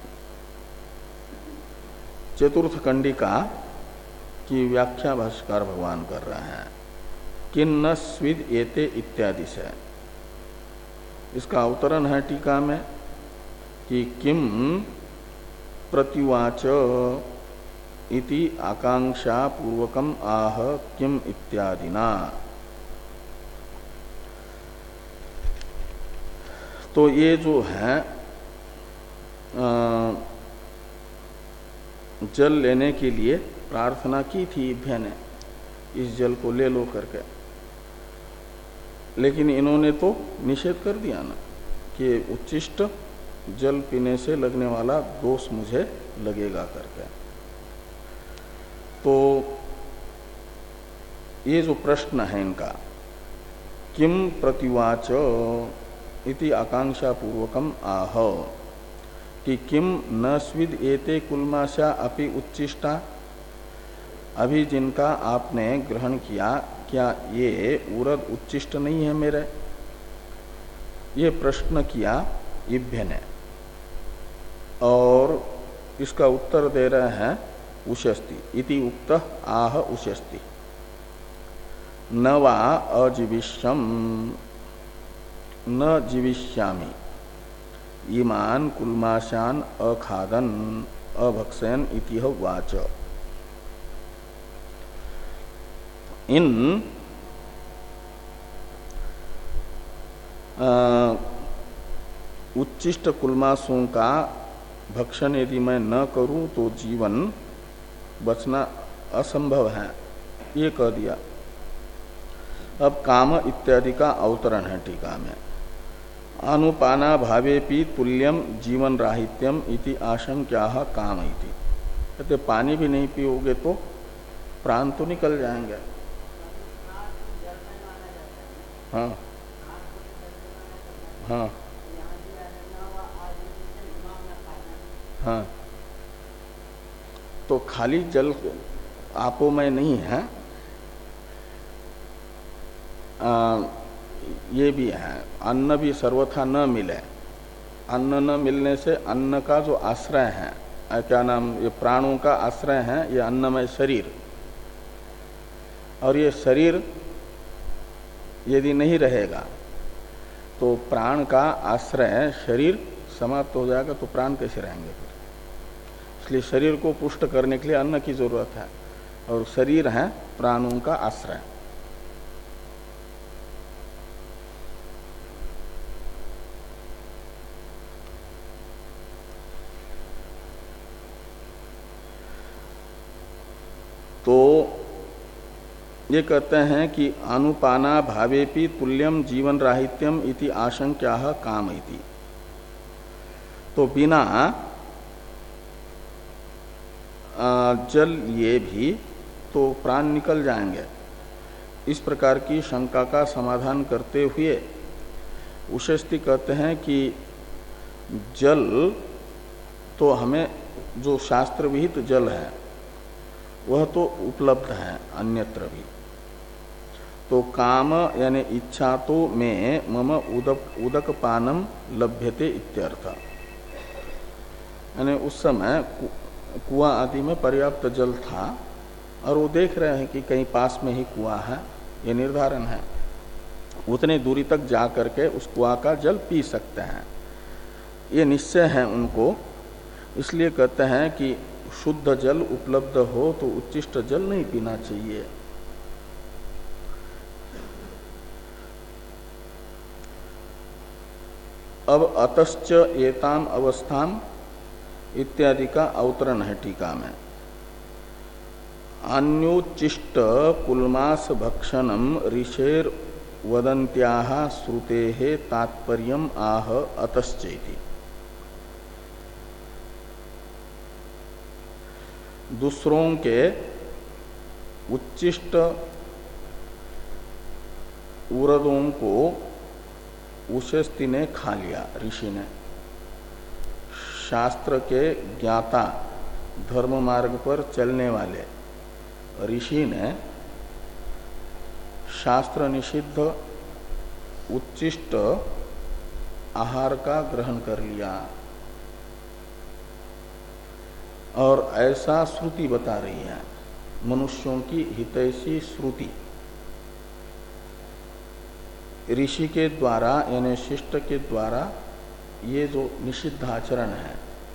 चतुर्थ कंडिका की व्याख्या भाष्यकार भगवान कर रहे हैं, किन्न स्विद एते इत्यादि से। इसका अवतरण है टीका में कि किम प्रत्युवाच इति आकांक्षा पूर्वकम आह किम इत्यादिना। तो ये जो है आ, जल लेने के लिए प्रार्थना की थी इभ्य ने, इस जल को ले लो करके, लेकिन इन्होंने तो निषेध कर दिया ना कि उच्चिष्ट जल पीने से लगने वाला दोष मुझे लगेगा करके। तो ये जो प्रश्न है इनका, किम प्रतिवाच इति आकांक्षा पूर्वकम आह, कि किम न स्विद एते कुलमाशा अपि उच्चिष्टा, अभी जिनका आपने ग्रहण किया क्या ये उरद उच्चिष्ट नहीं है मेरे? ये प्रश्न किया इभ्य ने, और इसका उत्तर दे रहे हैं उशस्ति इति उक्तः आह उशस्ति न वा अजीविष्यम न जीविष्यामि ईमान कुलमाशान अखादन अभक्षयन इति वाच। इन उच्चिष्ट कुलमासों का भक्षण यदि मैं न करूं तो जीवन बचना असंभव है, ये कह दिया। अब काम इत्यादि का अवतरण है टीका में, अनुपाना भावेपि तुल्यम जीवन राहित्यम इति आशंक्या काम इति। कहते पानी भी नहीं पियोगे तो प्राण तो निकल जाएंगे। हाँ हाँ हाँ, तो खाली जल आपोमय नहीं है, आ, ये भी है अन्न भी सर्वथा न मिले। अन्न न मिलने से अन्न का जो आश्रय है, क्या नाम, ये प्राणों का आश्रय है ये अन्नमय शरीर, और ये शरीर यदि नहीं रहेगा तो प्राण का आश्रय शरीर समाप्त हो जाएगा, तो प्राण कैसे रहेंगे फिर? इसलिए शरीर को पुष्ट करने के लिए अन्न की जरूरत है, और शरीर है प्राणों का आश्रय। तो ये कहते हैं कि अनुपाना भावेपि तुल्यम जीवन राहित्यम इति आशंक्या काम इति। तो बिना जल ये भी तो प्राण निकल जाएंगे, इस प्रकार की शंका का समाधान करते हुए उशस्ति कहते हैं कि जल तो हमें जो शास्त्र विहित जल है वह तो उपलब्ध है अन्यत्र भी। तो काम यानी इच्छा तो में मम उदक उदक पानम लभ्यते इत्यर्थ। यानी उस समय कु, कुआं आदि में पर्याप्त जल था और वो देख रहे हैं कि कहीं पास में ही कुआं है, ये निर्धारण है, उतने दूरी तक जा करके उस कुआं का जल पी सकते हैं, ये निश्चय है उनको। इसलिए कहते हैं कि शुद्ध जल उपलब्ध हो तो उच्चिष्ट जल नहीं पीना चाहिए। अब अतश्च एताम अवस्थाम इत्यादि का अवतरण है टीका में। अन्योच्चिष्ट पुल्मास भक्षणम ऋषेर वदन्त्याः श्रुतेः तात्पर्यम आह अतश्चेति। दूसरों के उच्चिष्ट उरदों को उशस्ति ने खा लिया, ऋषि ने। शास्त्र के ज्ञाता धर्म मार्ग पर चलने वाले ऋषि ने शास्त्र निषिद्ध उच्चिष्ट आहार का ग्रहण कर लिया। और ऐसा श्रुति बता रही है, मनुष्यों की हितैषी श्रुति ऋषि के द्वारा यानी शिष्ट के द्वारा ये जो निषिद्ध आचरण है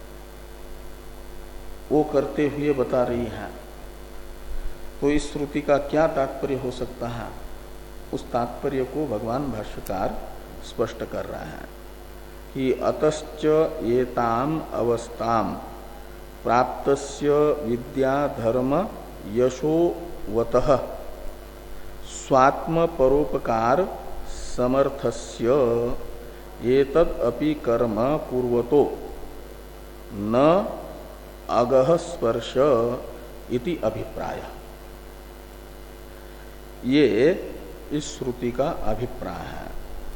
वो करते हुए बता रही है। तो इस श्रुति का क्या तात्पर्य हो सकता है, उस तात्पर्य को भगवान भाष्यकार स्पष्ट कर रहे हैं कि अतश्च एताम अवस्थाम प्राप्तस्य विद्या धर्म यशोवतः स्वात्म परोपकार समर्थस्य एतद् अपि कर्म पूर्वतो न अगह स्पर्श इति अभिप्राय। ये इस श्रुति का अभिप्राय है,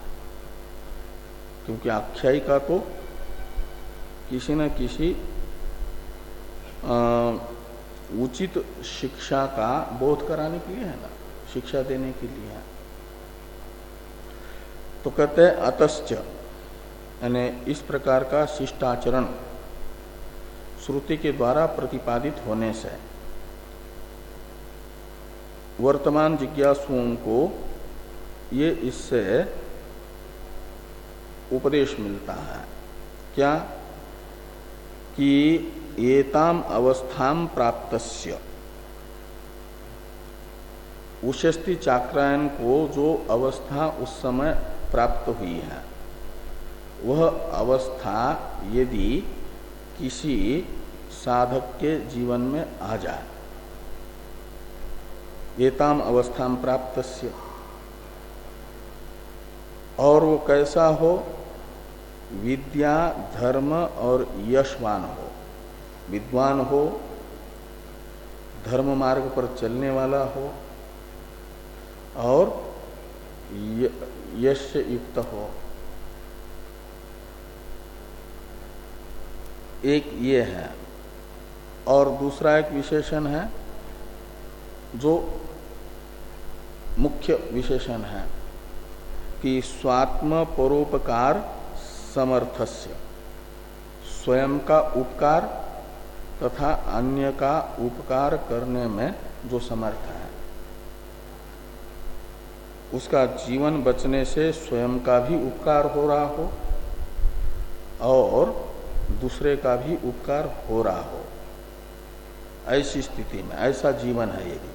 क्योंकि आख्यायिका तो किसी न किसी उचित शिक्षा का बोध कराने के लिए है ना, शिक्षा देने के लिए है। तो कहते हैं अतश्च यानी इस प्रकार का शिष्टाचरण श्रुति के द्वारा प्रतिपादित होने से वर्तमान जिज्ञासुओं को ये इससे उपदेश मिलता है क्या कि एताम अवस्थाम प्राप्तस्य, उशस्ति चाक्रायन को जो अवस्था उस समय प्राप्त हुई है वह अवस्था यदि किसी साधक के जीवन में आ जाए, एताम अवस्थाम प्राप्तस्य, और वो कैसा हो, विद्या धर्म और यशवान हो, विद्वान हो, धर्म मार्ग पर चलने वाला हो और यश युक्त हो। एक ये है, और दूसरा एक विशेषण है जो मुख्य विशेषण है कि स्वात्म परोपकार समर्थस्य, स्वयं का उपकार तथा अन्य का उपकार करने में जो समर्थ है, उसका जीवन बचने से स्वयं का भी उपकार हो रहा हो और दूसरे का भी उपकार हो रहा हो, ऐसी स्थिति में ऐसा जीवन है यदि,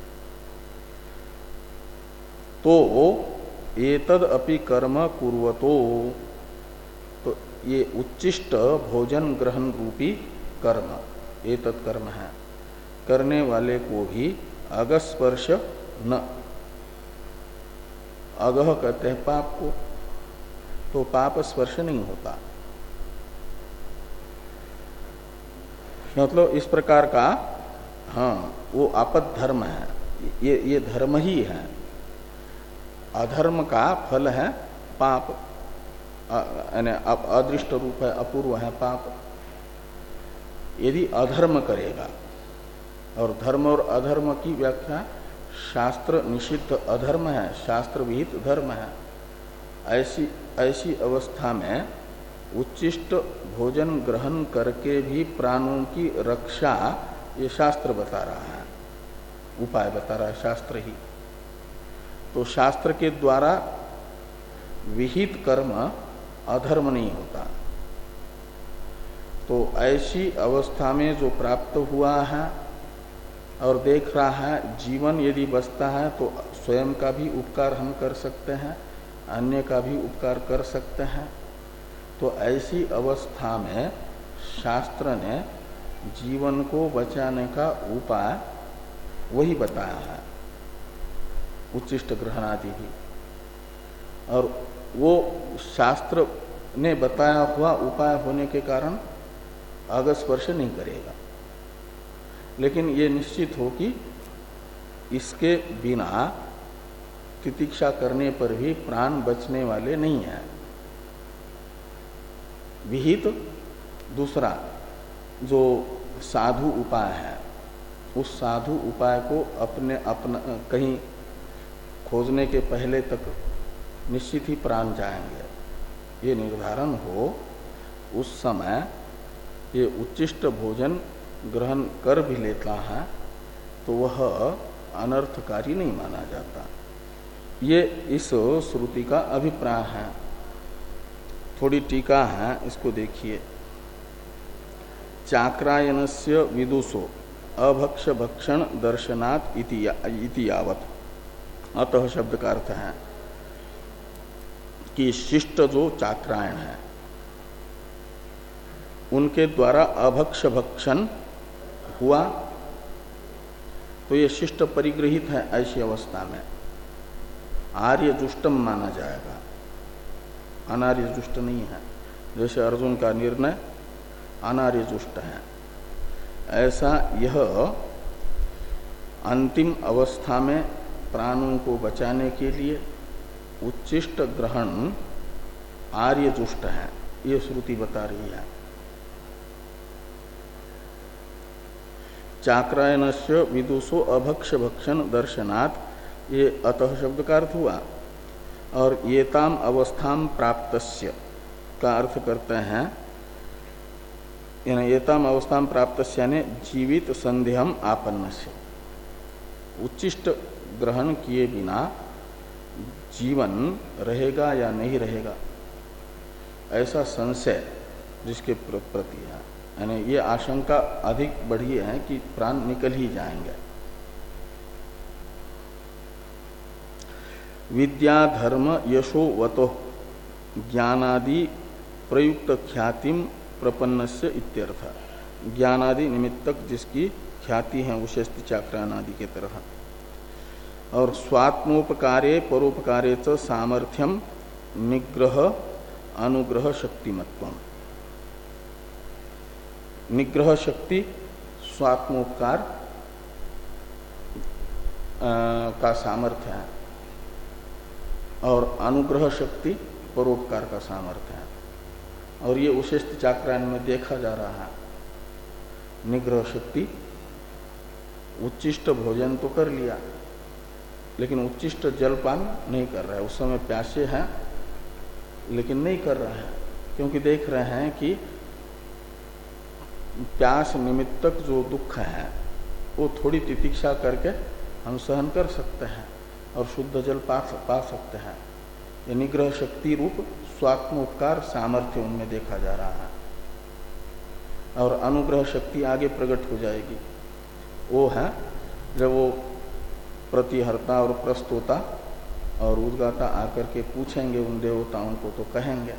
तो एतद् अपि कर्म कुर्वतो, तो ये उच्चिष्ट भोजन ग्रहण रूपी कर्म एतत् कर्म है, करने वाले को भी अगस्पर्श न, अगह कहते हैं पाप को, तो पाप स्पर्श नहीं होता। मतलब इस प्रकार का, हाँ, वो आपद धर्म है, ये ये धर्म ही है। अधर्म का फल है पाप, यानी अदृष्ट रूप है, अपूर्व है पाप। यदि अधर्म करेगा, और धर्म और अधर्म की व्याख्या शास्त्र निषिद्ध अधर्म है, शास्त्र विहित धर्म है। ऐसी ऐसी अवस्था में उच्चिष्ट भोजन ग्रहण करके भी प्राणों की रक्षा ये शास्त्र बता रहा है, उपाय बता रहा है शास्त्र ही। तो शास्त्र के द्वारा विहित कर्म अधर्म नहीं होता। तो ऐसी अवस्था में जो प्राप्त हुआ है और देख रहा है, जीवन यदि बचता है तो स्वयं का भी उपकार हम कर सकते हैं, अन्य का भी उपकार कर सकते हैं। तो ऐसी अवस्था में शास्त्र ने जीवन को बचाने का उपाय वही बताया है, उच्चिष्ट ग्रहण आदि भी। और वो शास्त्र ने बताया हुआ उपाय होने के कारण अगस्पर्श नहीं करेगा। लेकिन ये निश्चित हो कि इसके बिना तितिक्षा करने पर भी प्राण बचने वाले नहीं हैं। विहित दूसरा जो साधु उपाय है, उस साधु उपाय को अपने अपना कहीं खोजने के पहले तक निश्चित ही प्राण जाएंगे। ये निर्धारण हो उस समय ये उच्चिष्ट भोजन ग्रहण कर भी लेता है तो वह अनर्थकारी नहीं माना जाता। ये इस श्रुति का अभिप्राय है। थोड़ी टीका है, इसको देखिए। चाक्रायनस्य विदुषो अभक्ष भक्षण दर्शनात् इति यावत्। अतः शब्द का अर्थ है कि शिष्ट जो चाक्रायण है उनके द्वारा अभक्ष भक्षण हुआ तो ये शिष्ट परिगृहित है। ऐसी अवस्था में आर्य जुष्टम माना जाएगा, अनार्य जुष्ट नहीं है। जैसे अर्जुन का निर्णय अनार्य जुष्ट है, ऐसा यह अंतिम अवस्था में प्राणों को बचाने के लिए उच्चिष्ट ग्रहण आर्य जुष्ट है, ये श्रुति बता रही है। चाक्रायनस्य विदुषो अभक्ष भक्षण दर्शनात्, ये अतः शब्द का अर्थ हुआ। और येताम अवस्थाम प्राप्तस्य का अर्थ करते हैं, येताम अवस्थाम प्राप्तस्य यानी जीवित संदेहम आपन्नस्य। उच्चिष्ट ग्रहण किए बिना जीवन रहेगा या नहीं रहेगा ऐसा संशय जिसके प्रति है, यानी ये आशंका अधिक बढ़ी है कि प्राण निकल ही जाएंगे। विद्या धर्म यशो वतो ज्ञानादि प्रयुक्त ख्यातिम प्रपन्नस्य इत्यर्थ। ज्ञानादि निमित्तक जिसकी ख्याति है विशेष चाक्रायण आदि के तरह। और स्वात्मोपकारे परोपकारे च सामर्थ्यम निग्रह अनुग्रह शक्तिमत्वम। निग्रह शक्ति स्वात्मोपकार का सामर्थ्य है और अनुग्रह शक्ति परोपकार का सामर्थ्य है। और ये उशिष्ट चाक्रायण में देखा जा रहा है। निग्रह शक्ति उच्चिष्ट भोजन तो कर लिया लेकिन उच्चिष्ट जलपान नहीं कर रहा है। उस समय प्यासे हैं लेकिन नहीं कर रहा है, क्योंकि देख रहे हैं कि प्यास निमित्तक जो दुख है वो थोड़ी तितिक्षा करके हम सहन कर सकते हैं और शुद्ध जल पा पा सकते हैं। ये निग्रह शक्ति रूप स्वात्मोपकार सामर्थ्य उनमें देखा जा रहा है। और अनुग्रह शक्ति आगे प्रकट हो जाएगी। वो है जब वो प्रतिहर्ता और प्रस्तोता और उद्गाता आकर के पूछेंगे उन देवताओं को तो कहेंगे।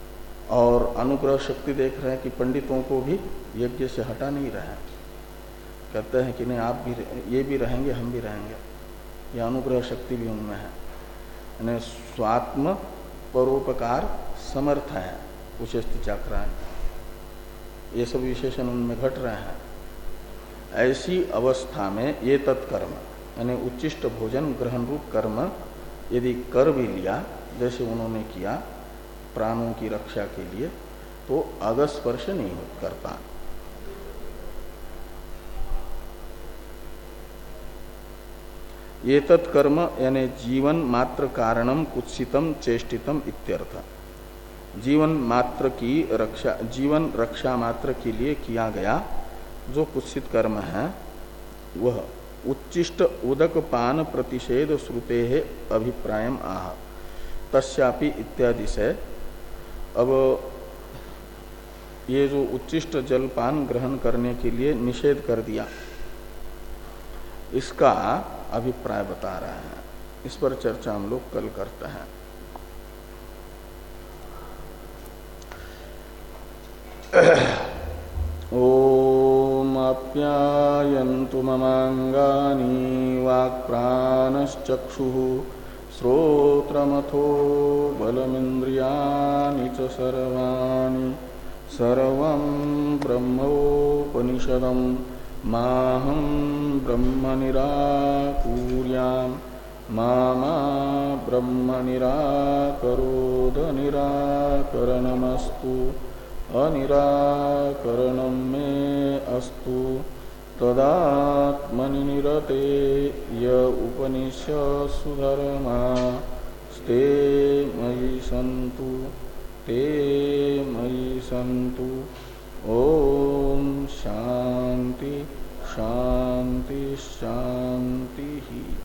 और अनुग्रह शक्ति देख रहे हैं कि पंडितों को भी यज्ञ से हटा नहीं रहा है। कहते हैं कि नहीं आप भी ये भी रहेंगे हम भी रहेंगे, यह अनुग्रह शक्ति भी उनमें है, यानी स्वात्म परोपकार समर्थ है उचस्ति चाक्रायण, ये सब विशेषण उनमें घट रहे हैं। ऐसी अवस्था में ये तत्कर्म यानी उच्चिष्ट भोजन ग्रहण रूप कर्म यदि कर भी लिया जैसे उन्होंने किया प्राणों की रक्षा के लिए, तो अगस्पर्श नहीं हो करता। ये तत्कर्म यानी जीवन मात्र कारणम कुत्सितम चेष्टितम इत्यर्थ। जीवन मात्र की रक्षा, जीवन रक्षा मात्र के लिए किया गया जो कुत्सित कर्म है वह उच्चिष्ट उदक पान प्रतिषेध श्रुते है अभिप्रायम आह तस्यापि इत्यादि से। अब ये जो उच्चिष्ट जलपान ग्रहण करने के लिए निषेध कर दिया, इसका अभिप्राय बता रहे हैं। इस पर चर्चा हम लोग कल करते हैं। ओम आप्यायन्तु ममांगानि वाक्प्राणश्चक्षुः श्रोत्रमथो बलमिन्द्रियाणि च सर्वाणि सर्वं ब्रह्मोपनिषदं माहं ब्रह्म निराकुर्याम् मा मा ब्रह्म निराकरोद निराकरणमस्तु अनिराकरणं मे अस्तु तदात्मनि निरते य उपनिषत्सु धर्मा ते मयि सन्तु ते मयि सन्तु। ओम शांति शांति शांति।